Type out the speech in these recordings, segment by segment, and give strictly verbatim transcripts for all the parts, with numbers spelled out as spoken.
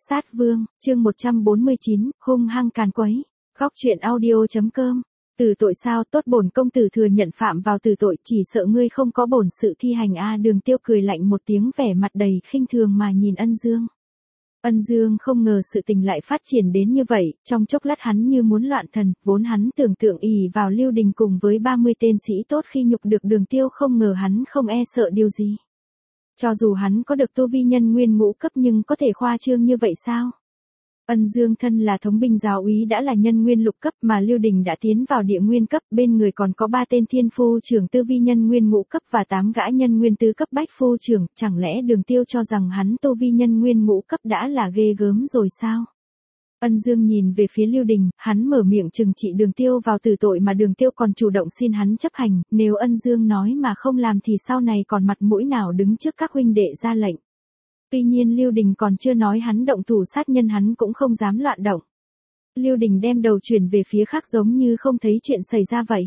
Sát Vương, chương một trăm bốn mươi chín, hung hăng càn quấy. Góc truyện audio.com. Tử tội sao? Tốt, bổn công tử thừa nhận phạm vào tử tội, chỉ sợ ngươi không có bổn sự thi hành a. Đường Tiêu cười lạnh một tiếng, vẻ mặt đầy khinh thường mà nhìn Ân Dương. Ân Dương không ngờ sự tình lại phát triển đến như vậy, trong chốc lát hắn như muốn loạn thần, vốn hắn tưởng tượng ỷ vào Lưu Đình cùng với ba mươi tên sĩ tốt khi nhục được Đường Tiêu, không ngờ hắn không e sợ điều gì. Cho dù hắn có được tu vi nhân nguyên ngũ cấp nhưng có thể khoa trương như vậy sao? Ân Dương thân là thống binh giáo úy đã là nhân nguyên lục cấp, mà Lưu Đình đã tiến vào địa nguyên cấp, bên người còn có ba tên thiên phu trưởng tư vi nhân nguyên ngũ cấp và tám gã nhân nguyên tứ cấp bách phu trưởng, chẳng lẽ Đường Tiêu cho rằng hắn tu vi nhân nguyên ngũ cấp đã là ghê gớm rồi sao? Ân Dương nhìn về phía Lưu Đình, hắn mở miệng trừng trị Đường Tiêu vào tử tội mà Đường Tiêu còn chủ động xin hắn chấp hành, nếu Ân Dương nói mà không làm thì sau này còn mặt mũi nào đứng trước các huynh đệ ra lệnh. Tuy nhiên Lưu Đình còn chưa nói hắn động thủ sát nhân, hắn cũng không dám loạn động. Lưu Đình đem đầu chuyển về phía khác giống như không thấy chuyện xảy ra vậy.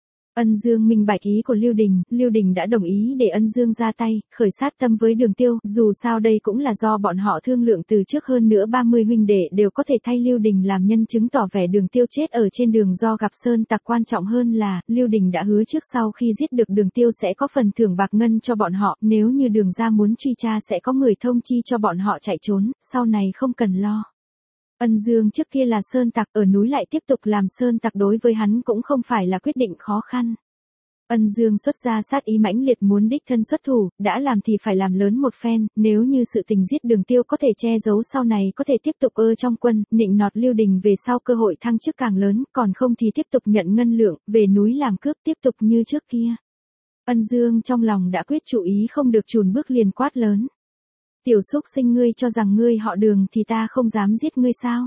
Ân Dương minh bạch ý của Lưu Đình, Lưu Đình đã đồng ý để Ân Dương ra tay, khởi sát tâm với Đường Tiêu, dù sao đây cũng là do bọn họ thương lượng từ trước, hơn nữa ba mươi huynh đệ đều có thể thay Lưu Đình làm nhân chứng tỏ vẻ Đường Tiêu chết ở trên đường do gặp sơn tặc, quan trọng hơn là, Lưu Đình đã hứa trước sau khi giết được Đường Tiêu sẽ có phần thưởng bạc ngân cho bọn họ, nếu như Đường gia muốn truy tra sẽ có người thông chi cho bọn họ chạy trốn, sau này không cần lo. Ân Dương trước kia là sơn tặc, ở núi lại tiếp tục làm sơn tặc, đối với hắn cũng không phải là quyết định khó khăn. Ân Dương xuất ra sát ý mãnh liệt, muốn đích thân xuất thủ, đã làm thì phải làm lớn một phen, nếu như sự tình giết Đường Tiêu có thể che giấu, sau này có thể tiếp tục ơ trong quân, nịnh nọt Lưu Đình về sau cơ hội thăng chức càng lớn, còn không thì tiếp tục nhận ngân lượng, về núi làm cướp tiếp tục như trước kia. Ân Dương trong lòng đã quyết chủ ý không được chùn bước, liền quát lớn. Tiểu xúc sinh, ngươi cho rằng ngươi họ Đường thì ta không dám giết ngươi sao?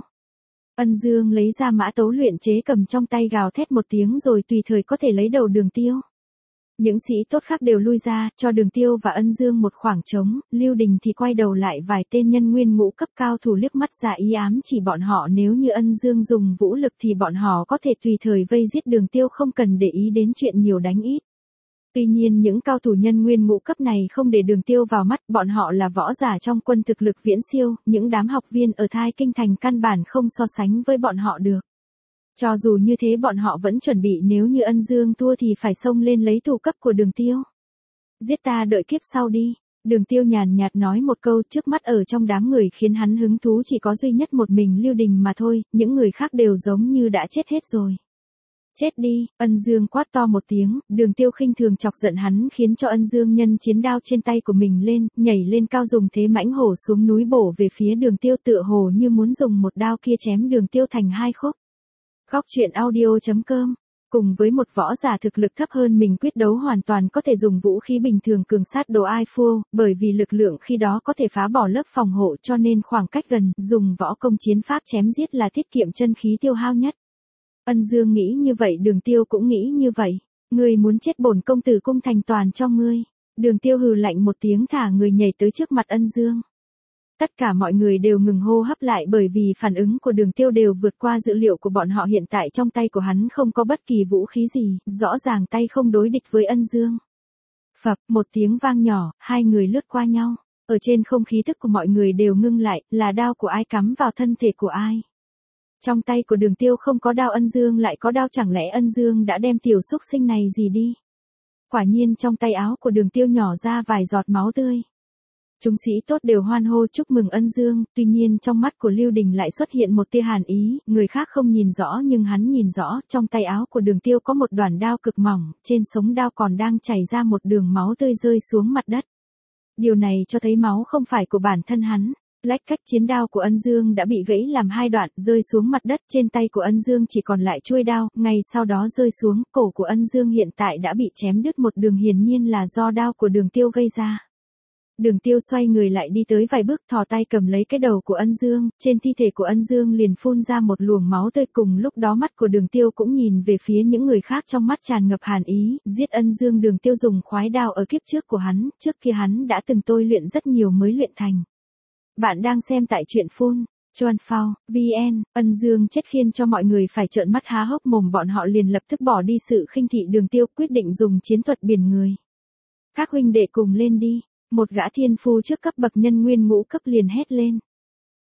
Ân Dương lấy ra mã tấu luyện chế cầm trong tay, gào thét một tiếng rồi tùy thời có thể lấy đầu Đường Tiêu. Những sĩ tốt khác đều lui ra, cho Đường Tiêu và Ân Dương một khoảng trống, Lưu Đình thì quay đầu lại, vài tên nhân nguyên ngũ cấp cao thủ liếc mắt ra ý ám chỉ bọn họ, nếu như Ân Dương dùng vũ lực thì bọn họ có thể tùy thời vây giết Đường Tiêu, không cần để ý đến chuyện nhiều đánh ít. Tuy nhiên những cao thủ nhân nguyên ngũ cấp này không để Đường Tiêu vào mắt, bọn họ là võ giả trong quân thực lực viễn siêu, những đám học viên ở Thai Kinh Thành căn bản không so sánh với bọn họ được. Cho dù như thế bọn họ vẫn chuẩn bị nếu như Ân Dương thua thì phải xông lên lấy thủ cấp của Đường Tiêu. Giết ta đợi kiếp sau đi. Đường Tiêu nhàn nhạt nói một câu, trước mắt ở trong đám người khiến hắn hứng thú chỉ có duy nhất một mình Lưu Đình mà thôi, những người khác đều giống như đã chết hết rồi. Chết đi, Ân Dương quát to một tiếng, Đường Tiêu khinh thường chọc giận hắn, khiến cho Ân Dương nhân chiến đao trên tay của mình lên, nhảy lên cao dùng thế mãnh hổ xuống núi bổ về phía Đường Tiêu, tựa hồ như muốn dùng một đao kia chém Đường Tiêu thành hai khúc. Góc truyện audio.com. Cùng với một võ giả thực lực thấp hơn mình quyết đấu hoàn toàn có thể dùng vũ khí bình thường cường sát đồ ai phua, bởi vì lực lượng khi đó có thể phá bỏ lớp phòng hộ, cho nên khoảng cách gần, dùng võ công chiến pháp chém giết là tiết kiệm chân khí tiêu hao nhất. Ân Dương nghĩ như vậy, Đường Tiêu cũng nghĩ như vậy. Ngươi muốn chết, bổn công tử cung thành toàn cho ngươi. Đường Tiêu hừ lạnh một tiếng, thả người nhảy tới trước mặt Ân Dương. Tất cả mọi người đều ngừng hô hấp lại, bởi vì phản ứng của Đường Tiêu đều vượt qua dự liệu của bọn họ, hiện tại trong tay của hắn không có bất kỳ vũ khí gì, rõ ràng tay không đối địch với Ân Dương. Phập, một tiếng vang nhỏ, hai người lướt qua nhau. Ở trên không khí thức của mọi người đều ngưng lại, là đao của ai cắm vào thân thể của ai. Trong tay của Đường Tiêu không có đao, Ân Dương lại có đao, chẳng lẽ Ân Dương đã đem tiểu xúc sinh này gì đi? Quả nhiên trong tay áo của Đường Tiêu nhỏ ra vài giọt máu tươi. Chúng sĩ tốt đều hoan hô chúc mừng Ân Dương, tuy nhiên trong mắt của Lưu Đình lại xuất hiện một tia hàn ý, người khác không nhìn rõ nhưng hắn nhìn rõ, trong tay áo của Đường Tiêu có một đoạn đao cực mỏng, trên sống đao còn đang chảy ra một đường máu tươi rơi xuống mặt đất. Điều này cho thấy máu không phải của bản thân hắn. Lách cách, chiến đao của Ân Dương đã bị gãy làm hai đoạn, rơi xuống mặt đất, trên tay của Ân Dương chỉ còn lại chuôi đao, ngay sau đó rơi xuống, cổ của Ân Dương hiện tại đã bị chém đứt một đường, hiển nhiên là do đao của Đường Tiêu gây ra. Đường Tiêu xoay người lại đi tới vài bước, thò tay cầm lấy cái đầu của Ân Dương, trên thi thể của Ân Dương liền phun ra một luồng máu tươi, cùng lúc đó mắt của Đường Tiêu cũng nhìn về phía những người khác, trong mắt tràn ngập hàn ý, giết Ân Dương. Đường Tiêu dùng khoái đao ở kiếp trước của hắn, trước kia hắn đã từng tôi luyện rất nhiều mới luyện thành. Bạn đang xem tại truyện phun, Chuan Phao, vn, Ân Dương chết khiến cho mọi người phải trợn mắt há hốc mồm, bọn họ liền lập tức bỏ đi sự khinh thị Đường Tiêu, quyết định dùng chiến thuật biển người. Các huynh đệ cùng lên đi. Một gã thiên phu trước cấp bậc nhân nguyên ngũ cấp liền hét lên.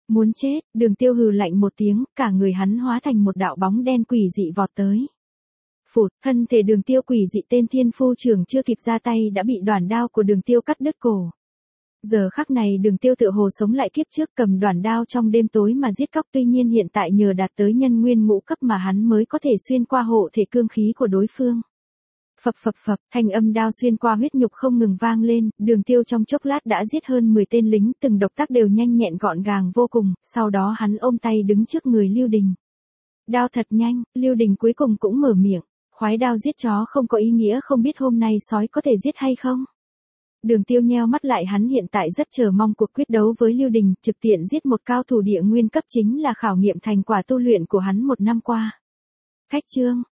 Muốn chết, Đường Tiêu hừ lạnh một tiếng, cả người hắn hóa thành một đạo bóng đen quỷ dị vọt tới. Phụt, thân thể Đường Tiêu quỷ dị tên thiên phu trưởng chưa kịp ra tay đã bị đoản đao của Đường Tiêu cắt đứt cổ. Giờ khắc này Đường Tiêu tựa hồ sống lại kiếp trước, cầm đoản đao trong đêm tối mà giết cóc, tuy nhiên hiện tại nhờ đạt tới nhân nguyên ngũ cấp mà hắn mới có thể xuyên qua hộ thể cương khí của đối phương. Phập phập phập, thanh âm đao xuyên qua huyết nhục không ngừng vang lên, Đường Tiêu trong chốc lát đã giết hơn mười tên lính, từng động tác đều nhanh nhẹn gọn gàng vô cùng, sau đó hắn ôm tay đứng trước người Lưu Đình. Đao thật nhanh, Lưu Đình cuối cùng cũng mở miệng, khoái đao giết chó không có ý nghĩa, không biết hôm nay sói có thể giết hay không? Đường Tiêu nheo mắt lại, hắn hiện tại rất chờ mong cuộc quyết đấu với Lưu Đình, trực tiện giết một cao thủ địa nguyên cấp chính là khảo nghiệm thành quả tu luyện của hắn một năm qua. Khách trương,